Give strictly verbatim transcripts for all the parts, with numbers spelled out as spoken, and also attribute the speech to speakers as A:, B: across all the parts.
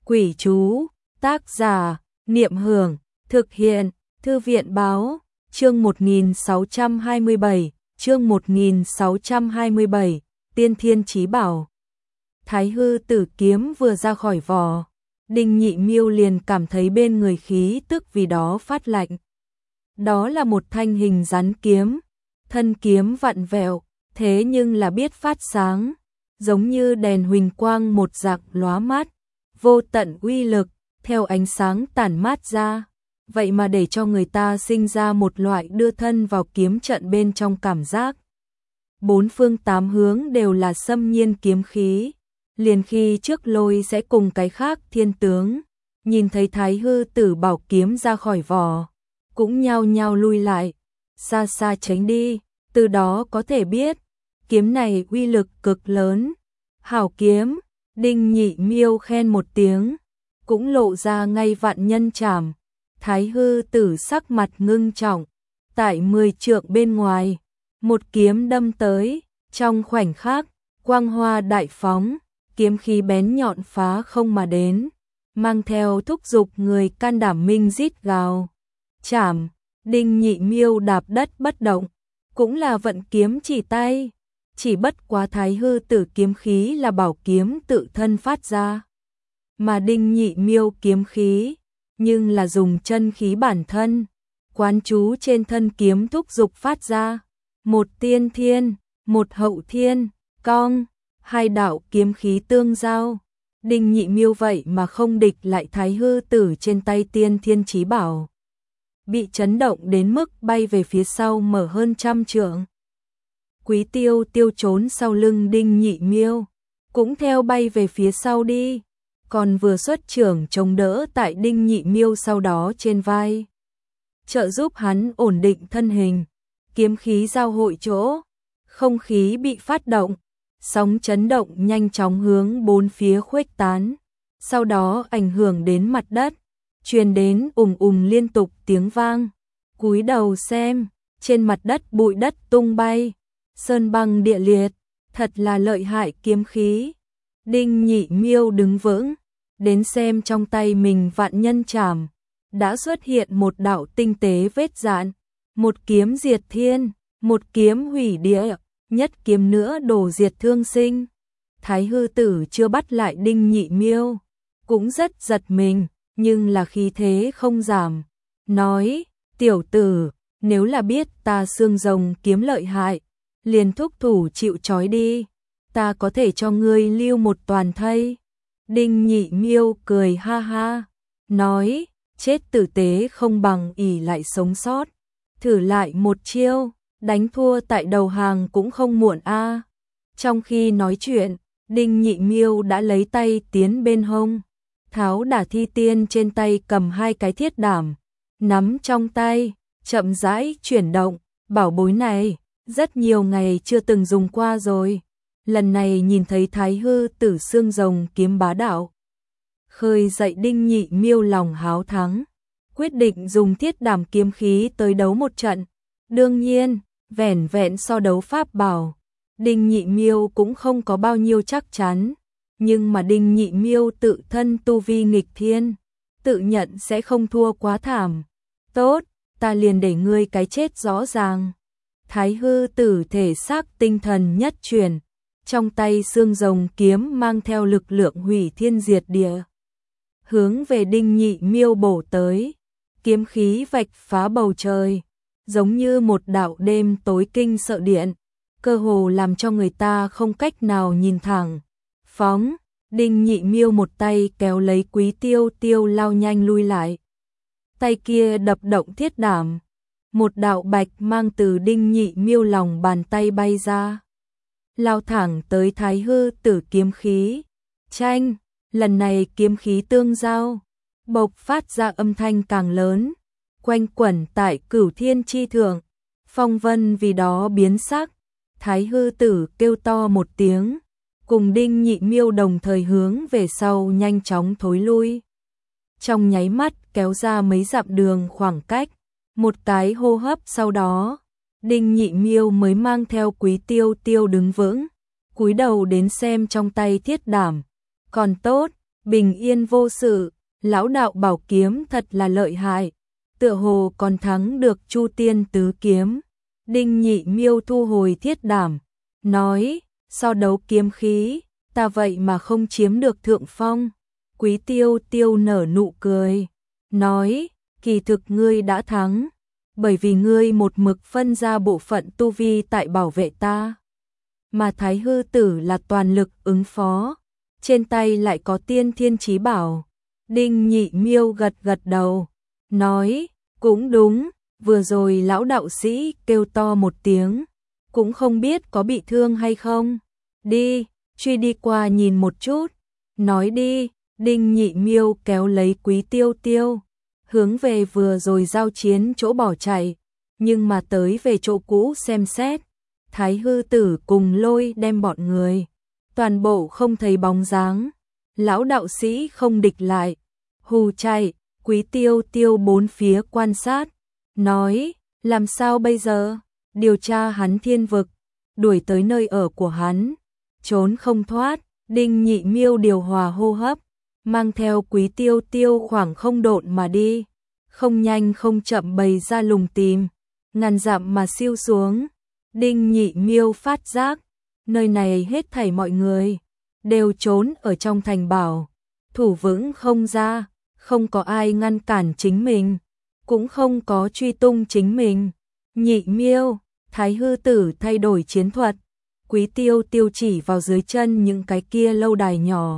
A: Quỷ chú, tác giả, Niệm Hưởng, thực hiện, Thư viện báo, chương một nghìn sáu trăm hai mươi bảy, chương một nghìn sáu trăm hai mươi bảy, Tiên Thiên Chí Bảo. Thái Hư Tử kiếm vừa ra khỏi vỏ, Đinh Nhị Miêu liền cảm thấy bên người khí tức vì đó phát lạnh. Đó là một thanh hình rắn kiếm, thân kiếm vặn vẹo, thế nhưng là biết phát sáng, giống như đèn huỳnh quang một dạng lóa mắt, vô tận uy lực, theo ánh sáng tản mát ra, vậy mà để cho người ta sinh ra một loại đưa thân vào kiếm trận bên trong cảm giác. Bốn phương tám hướng đều là xâm nhiên kiếm khí, liền khi trước lôi sẽ cùng cái khác thiên tướng, nhìn thấy Thái Hư Tử bảo kiếm ra khỏi vỏ, cũng nhao nhao lui lại, xa xa tránh đi, từ đó có thể biết, kiếm này uy lực cực lớn. Hảo kiếm, Đinh Nhị Miêu khen một tiếng, cũng lộ ra ngay vạn nhân trảm. Thái Hư Tử sắc mặt ngưng trọng, tại mười trượng bên ngoài, một kiếm đâm tới, trong khoảnh khắc, quang hoa đại phóng, kiếm khí bén nhọn phá không mà đến, mang theo thúc giục người can đảm minh rít gào. Chảm, Đinh Nhị Miêu đạp đất bất động, cũng là vận kiếm chỉ tay, chỉ bất quá Thái Hư Tử kiếm khí là bảo kiếm tự thân phát ra, mà Đinh Nhị Miêu kiếm khí, nhưng là dùng chân khí bản thân, quán chú trên thân kiếm thúc giục phát ra, một tiên thiên, một hậu thiên, cong, hai đạo kiếm khí tương giao. Đinh Nhị Miêu vậy mà không địch lại Thái Hư Tử trên tay Tiên Thiên Chí Bảo, bị chấn động đến mức bay về phía sau mở hơn trăm trượng. Quý Tiêu Tiêu trốn sau lưng Đinh Nhị Miêu, cũng theo bay về phía sau đi, còn vừa xuất trưởng chống đỡ tại Đinh Nhị Miêu sau đó trên vai, trợ giúp hắn ổn định thân hình. Kiếm khí giao hội chỗ, không khí bị phát động, sóng chấn động nhanh chóng hướng bốn phía khuếch tán, sau đó ảnh hưởng đến mặt đất, truyền đến ùng ùng liên tục tiếng vang. Cúi đầu xem, trên mặt đất bụi đất tung bay, sơn băng địa liệt, thật là lợi hại kiếm khí. Đinh Nhị Miêu đứng vững, đến xem trong tay mình vạn nhân trảm, đã xuất hiện một đạo tinh tế vết dạn, một kiếm diệt thiên, một kiếm hủy địa, nhất kiếm nữa đổ diệt thương sinh. Thái Hư Tử chưa bắt lại Đinh Nhị Miêu, cũng rất giật mình, nhưng là khí thế không giảm, nói, tiểu tử, nếu là biết ta xương rồng kiếm lợi hại, liền thúc thủ chịu trói đi, ta có thể cho ngươi lưu một toàn thây. Đinh Nhị Miêu cười ha ha, nói, chết tử tế không bằng ỷ lại sống sót, thử lại một chiêu, đánh thua tại đầu hàng cũng không muộn a. Trong khi nói chuyện, Đinh Nhị Miêu đã lấy tay tiến bên hông, tháo đả thi tiên trên tay cầm hai cái thiết đảm, nắm trong tay, chậm rãi chuyển động. Bảo bối này, rất nhiều ngày chưa từng dùng qua rồi, lần này nhìn thấy Thái Hư Tử xương rồng kiếm bá đạo, khơi dậy Đinh Nhị Miêu lòng háo thắng, quyết định dùng thiết đảm kiếm khí tới đấu một trận. Đương nhiên, vẻn vẹn so đấu pháp bảo, Đinh Nhị Miêu cũng không có bao nhiêu chắc chắn, nhưng mà Đinh Nhị Miêu tự thân tu vi nghịch thiên, tự nhận sẽ không thua quá thảm. Tốt, ta liền để ngươi cái chết rõ ràng. Thái Hư Tử thể xác tinh thần nhất chuyển, trong tay xương rồng kiếm mang theo lực lượng hủy thiên diệt địa, hướng về Đinh Nhị Miêu bổ tới, kiếm khí vạch phá bầu trời, giống như một đạo đêm tối kinh sợ điện, cơ hồ làm cho người ta không cách nào nhìn thẳng. Phóng, Đinh Nhị Miêu một tay kéo lấy Quý Tiêu Tiêu lao nhanh lui lại, tay kia đập động thiết đảm, một đạo bạch mang từ Đinh Nhị Miêu lòng bàn tay bay ra, lao thẳng tới Thái Hư Tử kiếm khí. Tranh, lần này kiếm khí tương giao, bộc phát ra âm thanh càng lớn, quanh quẩn tại cửu thiên chi thượng, phong vân vì đó biến sắc. Thái Hư Tử kêu to một tiếng, cùng Đinh Nhị Miêu đồng thời hướng về sau nhanh chóng thối lui, trong nháy mắt kéo ra mấy dặm đường khoảng cách. Một cái hô hấp sau đó, Đinh Nhị Miêu mới mang theo Quý Tiêu Tiêu đứng vững, cúi đầu đến xem trong tay thiết đảm. Còn tốt, bình yên vô sự, lão đạo bảo kiếm thật là lợi hại, tựa hồ còn thắng được Chu Tiên tứ kiếm. Đinh Nhị Miêu thu hồi thiết đảm, nói, so đấu kiếm khí, ta vậy mà không chiếm được thượng phong. Quý Tiêu Tiêu nở nụ cười, nói, kỳ thực ngươi đã thắng, bởi vì ngươi một mực phân ra bộ phận tu vi tại bảo vệ ta. Mà Thái Hư Tử là toàn lực ứng phó, trên tay lại có tiên thiên chí bảo. Đinh Nhị Miêu gật gật đầu, nói, cũng đúng, vừa rồi lão đạo sĩ kêu to một tiếng, cũng không biết có bị thương hay không. Đi, truy đi qua nhìn một chút. Nói đi, Đinh Nhị Miêu kéo lấy Quý Tiêu Tiêu, hướng về vừa rồi giao chiến chỗ bỏ chạy, nhưng mà tới về chỗ cũ xem xét, Thái Hư Tử cùng Lôi đem bọn người, toàn bộ không thấy bóng dáng. Lão đạo sĩ không địch lại, hù chạy. Quý Tiêu Tiêu bốn phía quan sát, nói, làm sao bây giờ? Điều tra hắn thiên vực, đuổi tới nơi ở của hắn, trốn không thoát. Đinh Nhị Miêu điều hòa hô hấp, mang theo Quý Tiêu Tiêu khoảng không độn mà đi, không nhanh không chậm bày ra lùng tìm, ngàn dặm mà siêu xuống. Đinh Nhị Miêu phát giác, nơi này hết thảy mọi người đều trốn ở trong thành bảo, thủ vững không ra, không có ai ngăn cản chính mình, cũng không có truy tung chính mình. Nhị Miêu, Thái Hư Tử thay đổi chiến thuật. Quý Tiêu Tiêu chỉ vào dưới chân những cái kia lâu đài nhỏ,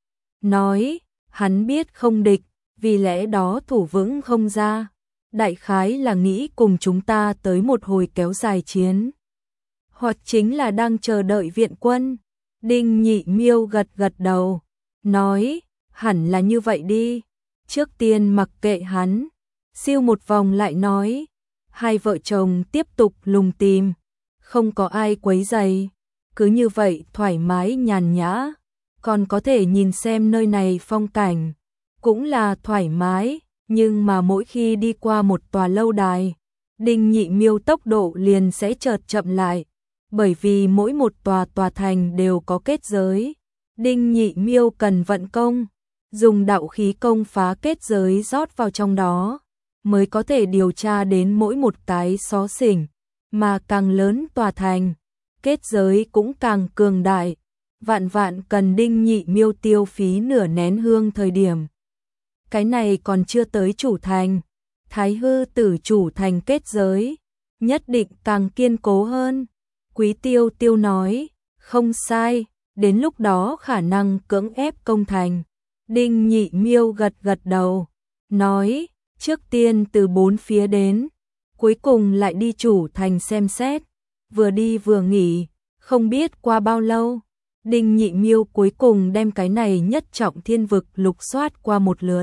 A: nói, hắn biết không địch, vì lẽ đó thủ vững không ra, đại khái là nghĩ cùng chúng ta tới một hồi kéo dài chiến, hoặc chính là đang chờ đợi viện quân. Đinh Nhị Miêu gật gật đầu, nói, hẳn là như vậy đi, trước tiên mặc kệ hắn. Siêu một vòng lại nói, hai vợ chồng tiếp tục lùng tìm, không có ai quấy rầy, cứ như vậy thoải mái nhàn nhã, còn có thể nhìn xem nơi này phong cảnh, cũng là thoải mái, nhưng mà mỗi khi đi qua một tòa lâu đài, Đinh Nhị Miêu tốc độ liền sẽ chợt chậm lại, bởi vì mỗi một tòa tòa thành đều có kết giới. Đinh Nhị Miêu cần vận công, dùng đạo khí công phá kết giới rót vào trong đó, mới có thể điều tra đến mỗi một cái xó xỉnh, mà càng lớn tòa thành, kết giới cũng càng cường đại, vạn vạn cần Đinh Nhị Miêu tiêu phí nửa nén hương thời điểm. Cái này còn chưa tới chủ thành, Thái Hư Tử chủ thành kết giới, nhất định càng kiên cố hơn. Quý Tiêu Tiêu nói, không sai, đến lúc đó khả năng cưỡng ép công thành. Đinh Nhị Miêu gật gật đầu, nói, trước tiên từ bốn phía đến, cuối cùng lại đi chủ thành xem xét, vừa đi vừa nghỉ, không biết qua bao lâu, Đinh Nhị Miêu cuối cùng đem cái này nhất trọng thiên vực lục soát qua một lượt.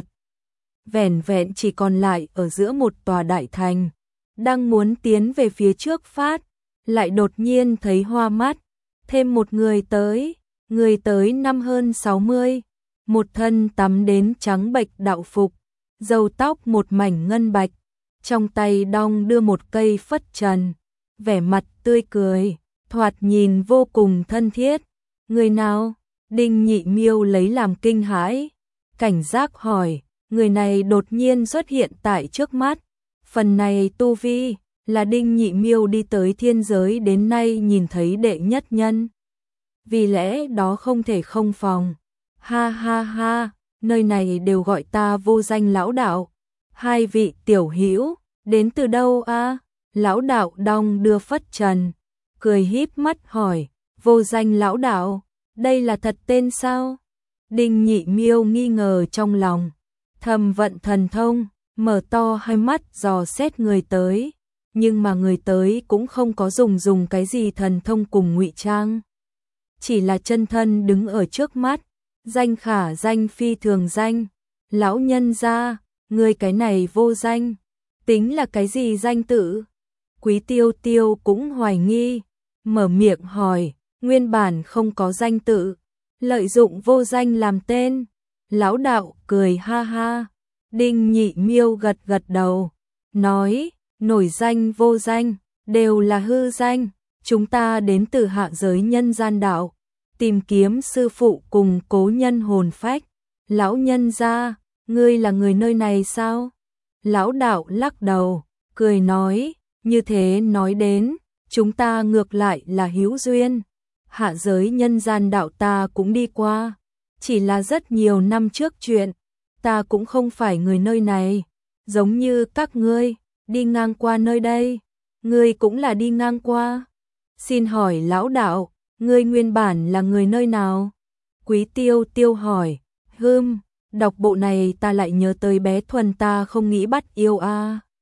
A: Vẻn vẹn chỉ còn lại ở giữa một tòa đại thành, đang muốn tiến về phía trước phát, lại đột nhiên thấy hoa mắt, thêm một người tới, người tới năm hơn sáu mươi, một thân tắm đến trắng bệch đạo phục, râu tóc một mảnh ngân bạch, trong tay đong đưa một cây phất trần, vẻ mặt tươi cười, thoạt nhìn vô cùng thân thiết. Người nào? Đinh Nhị Miêu lấy làm kinh hãi, cảnh giác hỏi, người này đột nhiên xuất hiện tại trước mắt, phần này tu vi là Đinh Nhị Miêu đi tới thiên giới đến nay nhìn thấy đệ nhất nhân, vì lẽ đó không thể không phòng. Ha ha ha, nơi này đều gọi ta vô danh lão đạo. Hai vị tiểu hữu đến từ đâu a? Lão đạo đong đưa phất trần, cười híp mắt hỏi, vô danh lão đạo, đây là thật tên sao? Đinh Nhị Miêu nghi ngờ trong lòng, thầm vận thần thông, mở to hai mắt dò xét người tới, nhưng mà người tới cũng không có dùng dùng cái gì thần thông cùng ngụy trang, chỉ là chân thân đứng ở trước mắt, danh khả danh phi thường danh, lão nhân gia, người cái này vô danh, tính là cái gì danh tự? Quý Tiêu Tiêu cũng hoài nghi, mở miệng hỏi, nguyên bản không có danh tự, lợi dụng vô danh làm tên. Lão đạo cười ha ha. Đinh Nhị Miêu gật gật đầu, nói, nổi danh vô danh, đều là hư danh, chúng ta đến từ hạ giới nhân gian đạo, tìm kiếm sư phụ cùng cố nhân hồn phách, Lão nhân gia, ngươi là người nơi này sao? Lão đạo lắc đầu, cười nói, như thế nói đến, chúng ta ngược lại là hữu duyên. Hạ giới nhân gian đạo ta cũng đi qua, chỉ là rất nhiều năm trước chuyện, ta cũng không phải người nơi này, giống như các ngươi, đi ngang qua nơi đây, ngươi cũng là đi ngang qua. Xin hỏi lão đạo, ngươi nguyên bản là người nơi nào? Quý Tiêu Tiêu hỏi, hừm, đọc bộ này ta lại nhớ tới bé Thuần ta không nghĩ bắt yêu a.